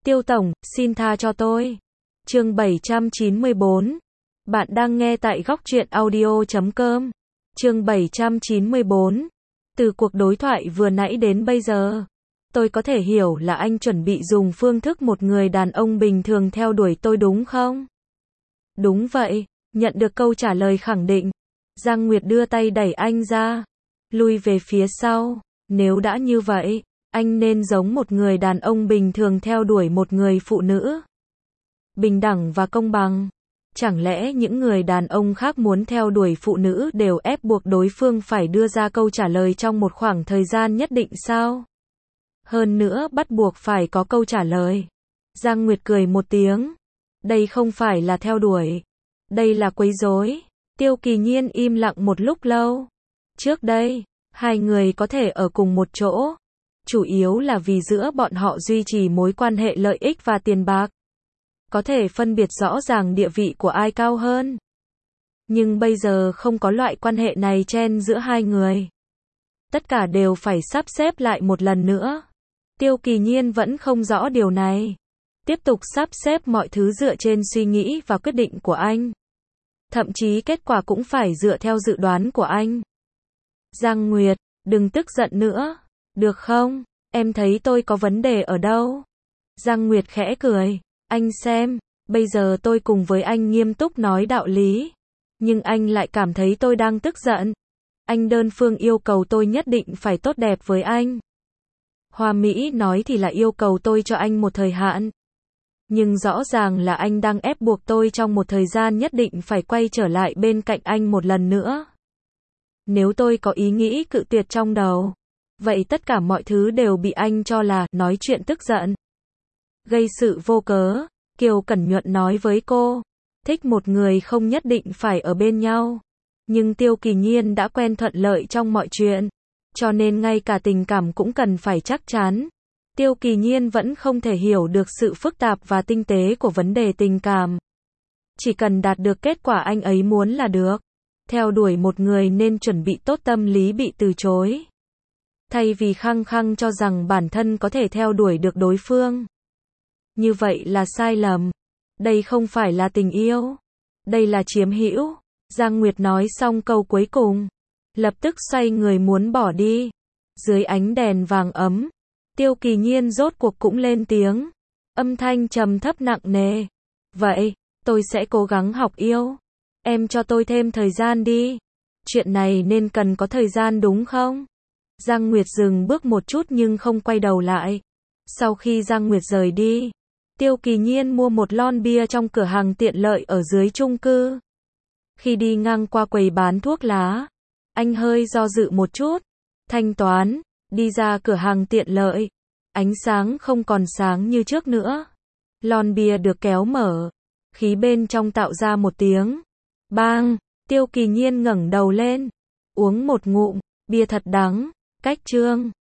Tiêu tổng, xin tha cho tôi. Chương 794. Bạn đang nghe tại góc truyện audio.com. Chương 794. Từ cuộc đối thoại vừa nãy đến bây giờ, tôi có thể hiểu là anh chuẩn bị dùng phương thức một người đàn ông bình thường theo đuổi tôi đúng không? Đúng vậy, nhận được câu trả lời khẳng định. Giang Nguyệt đưa tay đẩy anh ra, lui về phía sau. Nếu đã như vậy, anh nên giống một người đàn ông bình thường theo đuổi một người phụ nữ. Bình đẳng và công bằng. Chẳng lẽ những người đàn ông khác muốn theo đuổi phụ nữ đều ép buộc đối phương phải đưa ra câu trả lời trong một khoảng thời gian nhất định sao? Hơn nữa bắt buộc phải có câu trả lời. Giang Nguyệt cười một tiếng. Đây không phải là theo đuổi. Đây là quấy rối. Tiêu Kỳ Nhiên im lặng một lúc lâu. Trước đây, hai người có thể ở cùng một chỗ. Chủ yếu là vì giữa bọn họ duy trì mối quan hệ lợi ích và tiền bạc. Có thể phân biệt rõ ràng địa vị của ai cao hơn. Nhưng bây giờ không có loại quan hệ này chen giữa hai người. Tất cả đều phải sắp xếp lại một lần nữa. Tiêu Kỳ Nhiên vẫn không rõ điều này. Tiếp tục sắp xếp mọi thứ dựa trên suy nghĩ và quyết định của anh. Thậm chí kết quả cũng phải dựa theo dự đoán của anh. Giang Nguyệt, đừng tức giận nữa. Được không? Em thấy tôi có vấn đề ở đâu? Giang Nguyệt khẽ cười. Anh xem, bây giờ tôi cùng với anh nghiêm túc nói đạo lý. Nhưng anh lại cảm thấy tôi đang tức giận. Anh đơn phương yêu cầu tôi nhất định phải tốt đẹp với anh. Hoa Mỹ nói thì là yêu cầu tôi cho anh một thời hạn. Nhưng rõ ràng là anh đang ép buộc tôi trong một thời gian nhất định phải quay trở lại bên cạnh anh một lần nữa. Nếu tôi có ý nghĩ cự tuyệt trong đầu, vậy tất cả mọi thứ đều bị anh cho là nói chuyện tức giận. Gây sự vô cớ. Kiều Cẩn Nhuận nói với cô, thích một người không nhất định phải ở bên nhau. Nhưng Tiêu Kỳ Nhiên đã quen thuận lợi trong mọi chuyện, cho nên ngay cả tình cảm cũng cần phải chắc chắn. Tiêu Kỳ Nhiên vẫn không thể hiểu được sự phức tạp và tinh tế của vấn đề tình cảm. Chỉ cần đạt được kết quả anh ấy muốn là được. Theo đuổi một người nên chuẩn bị tốt tâm lý bị từ chối. Thay vì khăng khăng cho rằng bản thân có thể theo đuổi được đối phương. Như vậy là sai lầm. Đây không phải là tình yêu. Đây là chiếm hữu. Giang Nguyệt nói xong câu cuối cùng. Lập tức xoay người muốn bỏ đi. Dưới ánh đèn vàng ấm. Tiêu Kỳ Nhiên rốt cuộc cũng lên tiếng. Âm thanh trầm thấp nặng nề. Vậy, tôi sẽ cố gắng học yêu. Em cho tôi thêm thời gian đi. Chuyện này nên cần có thời gian đúng không? Giang Nguyệt dừng bước một chút nhưng không quay đầu lại. Sau khi Giang Nguyệt rời đi, Tiêu Kỳ Nhiên mua một lon bia trong cửa hàng tiện lợi ở dưới chung cư. Khi đi ngang qua quầy bán thuốc lá, anh hơi do dự một chút. Thanh toán, đi ra cửa hàng tiện lợi. Ánh sáng không còn sáng như trước nữa. Lon bia được kéo mở. Khí bên trong tạo ra một tiếng bang. Tiêu Kỳ Nhiên ngẩng đầu lên. Uống một ngụm, bia thật đắng. Cách chương